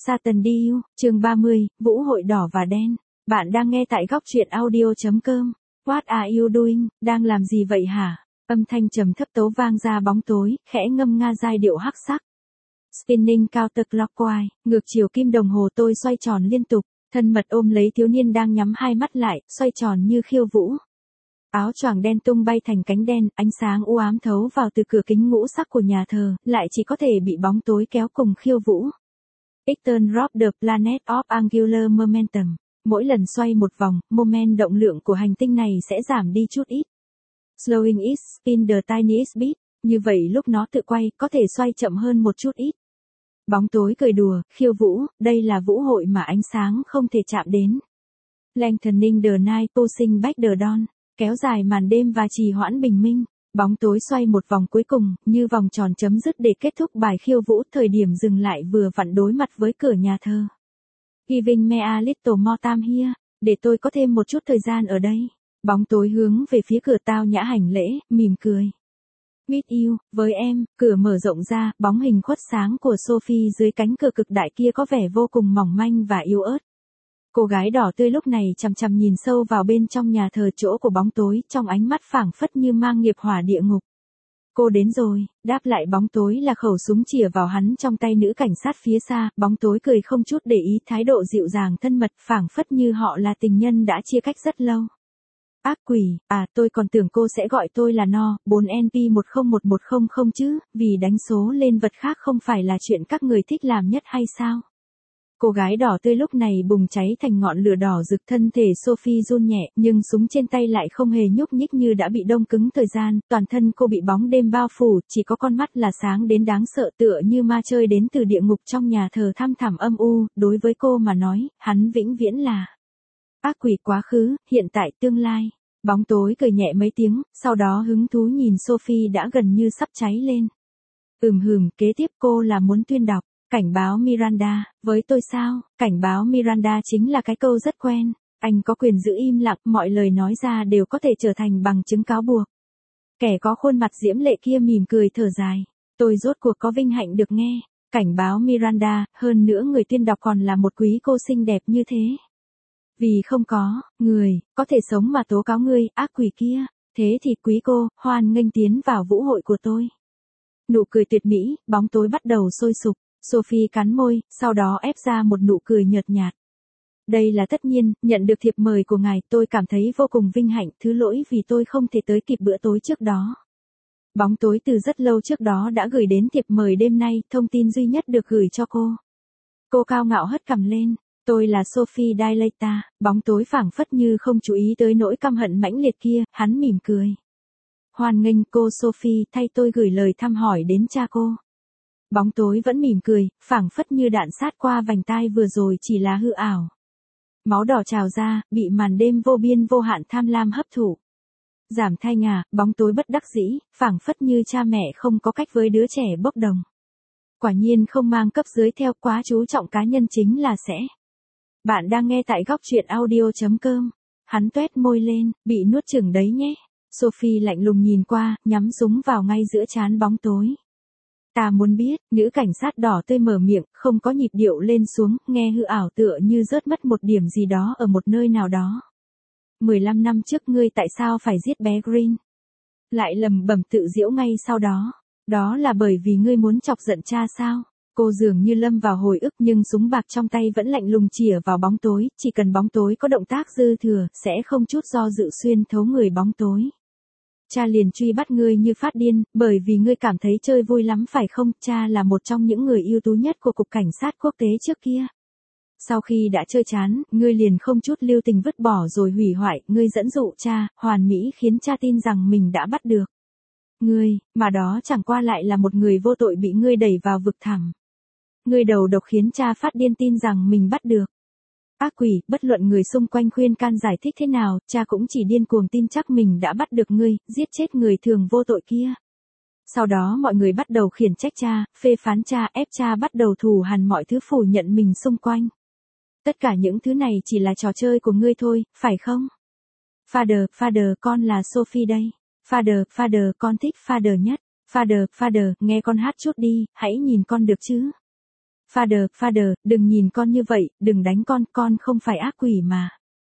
Satan Deal, chương 30, Vũ hội đỏ và đen. Bạn đang nghe tại góc truyện audio.com. What are you doing? Đang làm gì vậy hả? Âm thanh trầm thấp tấu vang ra bóng tối, khẽ ngâm nga giai điệu hắc sắc. Spinning counterclockwise, ngược chiều kim đồng hồ tôi xoay tròn liên tục, thân mật ôm lấy thiếu niên đang nhắm hai mắt lại, xoay tròn như khiêu vũ. Áo choàng đen tung bay thành cánh đen, ánh sáng u ám thấu vào từ cửa kính ngũ sắc của nhà thờ, lại chỉ có thể bị bóng tối kéo cùng khiêu vũ. Eastern Drop the Planet of Angular Momentum. Mỗi lần xoay một vòng, moment động lượng của hành tinh này sẽ giảm đi chút ít. Slowing its spin the tiniest bit. Như vậy lúc nó tự quay, có thể xoay chậm hơn một chút ít. Bóng tối cười đùa, khiêu vũ, đây là vũ hội mà ánh sáng không thể chạm đến. Lengthening the night, pushing back the dawn. Kéo dài màn đêm và trì hoãn bình minh. Bóng tối xoay một vòng cuối cùng, như vòng tròn chấm dứt để kết thúc bài khiêu vũ, thời điểm dừng lại vừa vặn đối mặt với cửa nhà thờ. Giving me a little more time here, để tôi có thêm một chút thời gian ở đây. Bóng tối hướng về phía cửa tao nhã hành lễ, mỉm cười. With you, với em, cửa mở rộng ra, bóng hình khuất sáng của Sophie dưới cánh cửa cực đại kia có vẻ vô cùng mỏng manh và yếu ớt. Cô gái đỏ tươi lúc này chằm chằm nhìn sâu vào bên trong nhà thờ, chỗ của bóng tối, trong ánh mắt phảng phất như mang nghiệp hỏa địa ngục. Cô đến rồi, đáp lại bóng tối là khẩu súng chĩa vào hắn trong tay nữ cảnh sát phía xa. Bóng tối cười không chút để ý, thái độ dịu dàng thân mật, phảng phất như họ là tình nhân đã chia cách rất lâu. Ác quỷ, tôi còn tưởng cô sẽ gọi tôi là No, 4NP101100 chứ, vì đánh số lên vật khác không phải là chuyện các người thích làm nhất hay sao? Cô gái đỏ tươi lúc này bùng cháy thành ngọn lửa đỏ rực, thân thể Sophie run nhẹ, nhưng súng trên tay lại không hề nhúc nhích, như đã bị đông cứng thời gian, toàn thân cô bị bóng đêm bao phủ, chỉ có con mắt là sáng đến đáng sợ, tựa như ma chơi đến từ địa ngục trong nhà thờ thăm thẳm âm u. Đối với cô mà nói, hắn vĩnh viễn là ác quỷ, quá khứ, hiện tại, tương lai. Bóng tối cười nhẹ mấy tiếng, sau đó hứng thú nhìn Sophie đã gần như sắp cháy lên. Kế tiếp cô là muốn tuyên đọc. Cảnh báo Miranda, với tôi sao? Cảnh báo Miranda chính là cái câu rất quen. Anh có quyền giữ im lặng, mọi lời nói ra đều có thể trở thành bằng chứng cáo buộc. Kẻ có khuôn mặt diễm lệ kia mỉm cười thở dài. Tôi rốt cuộc có vinh hạnh được nghe. Cảnh báo Miranda, hơn nữa người tuyên đọc còn là một quý cô xinh đẹp như thế. Vì không có người có thể sống mà tố cáo ngươi, ác quỷ kia. Thế thì quý cô, hoan nghênh tiến vào vũ hội của tôi. Nụ cười tuyệt mỹ, bóng tối bắt đầu sôi sục. Sophie cắn môi, sau đó ép ra một nụ cười nhợt nhạt. Đây là tất nhiên, nhận được thiệp mời của ngài, tôi cảm thấy vô cùng vinh hạnh, thứ lỗi vì tôi không thể tới kịp bữa tối trước đó. Bóng tối từ rất lâu trước đó đã gửi đến thiệp mời đêm nay, thông tin duy nhất được gửi cho cô. Cô cao ngạo hất cằm lên. Tôi là Sophie Dilata. Bóng tối phảng phất như không chú ý tới nỗi căm hận mãnh liệt kia, hắn mỉm cười. Hoan nghênh cô Sophie, thay tôi gửi lời thăm hỏi đến cha cô. Bóng tối vẫn mỉm cười, phảng phất như đạn sát qua vành tai vừa rồi chỉ là hư ảo. Máu đỏ trào ra, bị màn đêm vô biên vô hạn tham lam hấp thụ. Giảm thanh bóng tối bất đắc dĩ, phảng phất như cha mẹ không có cách với đứa trẻ bốc đồng. Quả nhiên không mang cấp dưới theo, quá chú trọng cá nhân chính là sẽ. Bạn đang nghe tại góc truyện audio.com. Hắn tuét môi lên, bị nuốt chửng đấy nhé. Sophie lạnh lùng nhìn qua, nhắm súng vào ngay giữa trán bóng tối. Ta muốn biết, nữ cảnh sát đỏ tươi mở miệng, không có nhịp điệu lên xuống, nghe hư ảo tựa như rớt mất một điểm gì đó ở một nơi nào đó. 15 năm trước ngươi tại sao phải giết bé Green? Lại lầm bầm tự giễu ngay sau đó. Đó là bởi vì ngươi muốn chọc giận cha sao? Cô dường như lâm vào hồi ức, nhưng súng bạc trong tay vẫn lạnh lùng chĩa vào bóng tối, chỉ cần bóng tối có động tác dư thừa, sẽ không chút do dự xuyên thấu người bóng tối. Cha liền truy bắt ngươi như phát điên, bởi vì ngươi cảm thấy chơi vui lắm phải không? Cha là một trong những người ưu tú nhất của Cục Cảnh sát Quốc tế trước kia. Sau khi đã chơi chán, ngươi liền không chút lưu tình vứt bỏ rồi hủy hoại, ngươi dẫn dụ cha, hoàn mỹ khiến cha tin rằng mình đã bắt được ngươi, mà đó chẳng qua lại là một người vô tội bị ngươi đẩy vào vực thẳm. Ngươi đầu độc khiến cha phát điên tin rằng mình bắt được. Ác quỷ, bất luận người xung quanh khuyên can giải thích thế nào, cha cũng chỉ điên cuồng tin chắc mình đã bắt được ngươi, giết chết người thường vô tội kia. Sau đó mọi người bắt đầu khiển trách cha, phê phán cha, ép cha bắt đầu thù hằn mọi thứ, phủ nhận mình xung quanh. Tất cả những thứ này chỉ là trò chơi của ngươi thôi, phải không? Father, con là Sophie đây. Father, con thích Father nhất. Father, nghe con hát chút đi, hãy nhìn con được chứ. Father, đừng nhìn con như vậy, đừng đánh con không phải ác quỷ mà.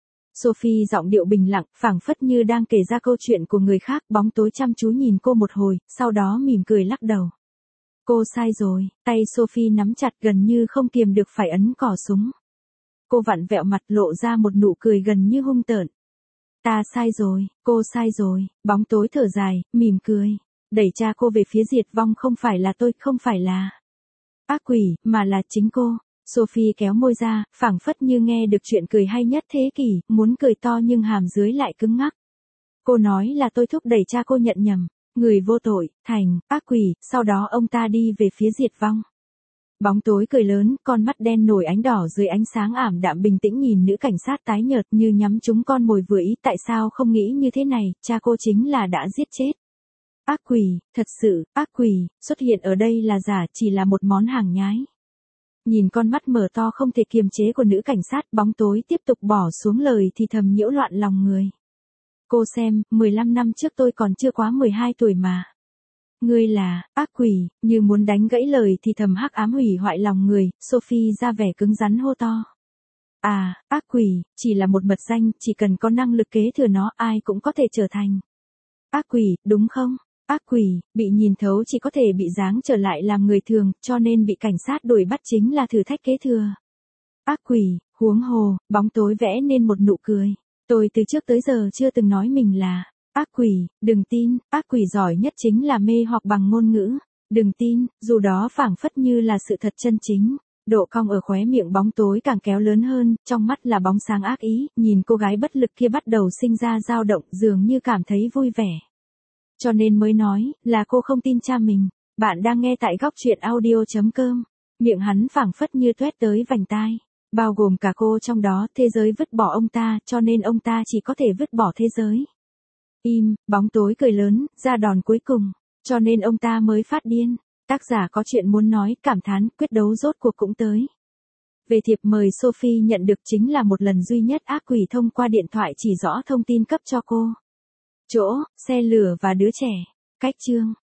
Sophie giọng điệu bình lặng, phảng phất như đang kể ra câu chuyện của người khác, bóng tối chăm chú nhìn cô một hồi, sau đó mỉm cười lắc đầu. Cô sai rồi, tay Sophie nắm chặt gần như không kiềm được phải ấn cò súng. Cô vặn vẹo mặt lộ ra một nụ cười gần như hung tợn. Ta sai rồi, cô sai rồi, bóng tối thở dài, mỉm cười. Đẩy cha cô về phía diệt vong không phải là tôi, không phải là ác quỷ, mà là chính cô. Sophie kéo môi ra, phảng phất như nghe được chuyện cười hay nhất thế kỷ, muốn cười to nhưng hàm dưới lại cứng ngắc. Cô nói là tôi thúc đẩy cha cô nhận nhầm, người vô tội, thành ác quỷ, sau đó ông ta đi về phía diệt vong. Bóng tối cười lớn, con mắt đen nổi ánh đỏ dưới ánh sáng ảm đạm bình tĩnh nhìn nữ cảnh sát tái nhợt như nhắm trúng con mồi vừa ý. Tại sao không nghĩ như thế này, cha cô chính là đã giết chết. Ác quỷ, thật sự, ác quỷ, xuất hiện ở đây là giả, chỉ là một món hàng nhái. Nhìn con mắt mở to không thể kiềm chế của nữ cảnh sát, bóng tối tiếp tục bỏ xuống lời thì thầm nhiễu loạn lòng người. Cô xem, 15 năm trước tôi còn chưa quá 12 tuổi mà. Ngươi là ác quỷ, như muốn đánh gãy lời thì thầm hắc ám hủy hoại lòng người, Sophie ra vẻ cứng rắn hô to. À, ác quỷ, chỉ là một mật danh, chỉ cần có năng lực kế thừa nó ai cũng có thể trở thành ác quỷ, đúng không? Ác quỷ, bị nhìn thấu chỉ có thể bị giáng trở lại làm người thường, cho nên bị cảnh sát đuổi bắt chính là thử thách kế thừa. Ác quỷ, huống hồ, bóng tối vẽ nên một nụ cười. Tôi từ trước tới giờ chưa từng nói mình là ác quỷ, đừng tin, ác quỷ giỏi nhất chính là mê hoặc bằng ngôn ngữ. Đừng tin, dù đó phảng phất như là sự thật chân chính. Độ cong ở khóe miệng bóng tối càng kéo lớn hơn, trong mắt là bóng sáng ác ý, nhìn cô gái bất lực kia bắt đầu sinh ra dao động, dường như cảm thấy vui vẻ. Cho nên mới nói, là cô không tin cha mình. Bạn đang nghe tại góc truyện audio.com. Miệng hắn phảng phất như tuét tới vành tai. Bao gồm cả cô trong đó, thế giới vứt bỏ ông ta, cho nên ông ta chỉ có thể vứt bỏ thế giới. Im, bóng tối cười lớn, ra đòn cuối cùng. Cho nên ông ta mới phát điên. Tác giả có chuyện muốn nói, cảm thán, quyết đấu rốt cuộc cũng tới. Về thiệp mời Sophie nhận được chính là một lần duy nhất ác quỷ thông qua điện thoại chỉ rõ thông tin cấp cho cô. Chỗ, xe lửa và đứa trẻ. Cách chương.